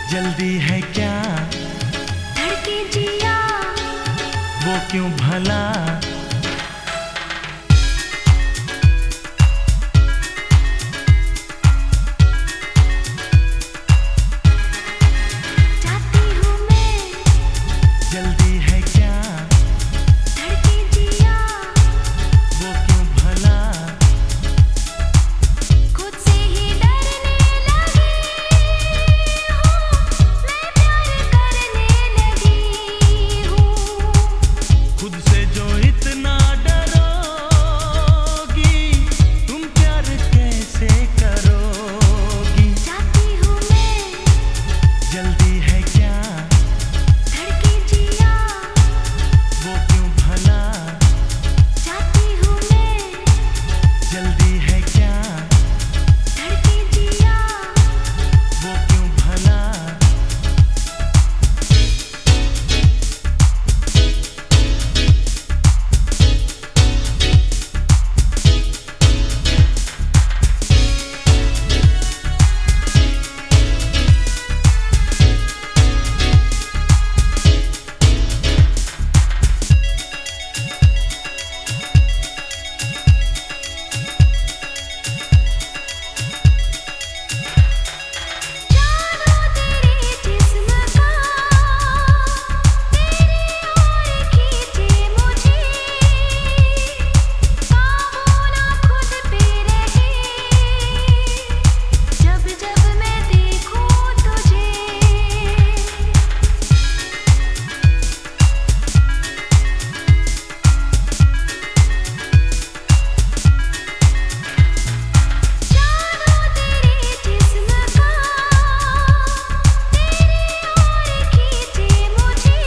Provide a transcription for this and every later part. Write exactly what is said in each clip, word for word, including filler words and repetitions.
जल्दी है क्या धड़के जिया वो क्यों भला चाहती हूँ मैं जल्दी है क्या धड़के जिया वो क्यों भला खुद से ही डरने लगी हूँ मैं प्यार करने लगी हूँ खुद से जो इतना डरोगी तुम प्यार कैसे करोगी चाहती हूँ मैं जल्दी है क्या धड़के जिया वो क्यों भला चाहती हूँ मैं जल्दी है क्या धड़के जिया वो क्यों भला जानो तेरे जिस्म का तेरी ओर खींचे मुझे काबू ना खुद पे रहे जब जब मैं देखूं तुझे जानो तेरे जिस्म का तेरी ओर खींचे मुझे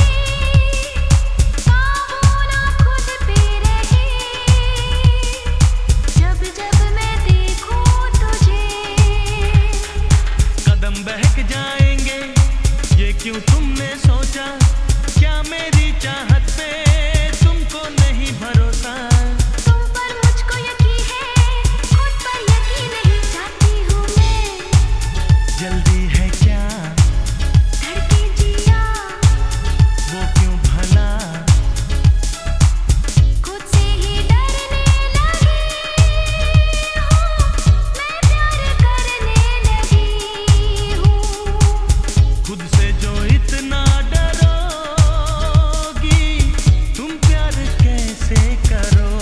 काबू ना खुद पे रहे जब जब मैं देखूं तुझे कदम बहक जाएंगे ये क्यों तुमने सोचा क्या मेरी चाहत पे तुमको नहीं भरोसा तुम पर मुझको यकीन है खुद पर यकीन नहीं चाहती हूँ मैं जल्दी है क्या धड़के जिया वो क्यों भला खुद से ही डरने लगी हूँ मैं प्यार करने लगी हूँ खुद से जो इतना डरोगी तुम प्यार कैसे करो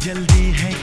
जल्दी है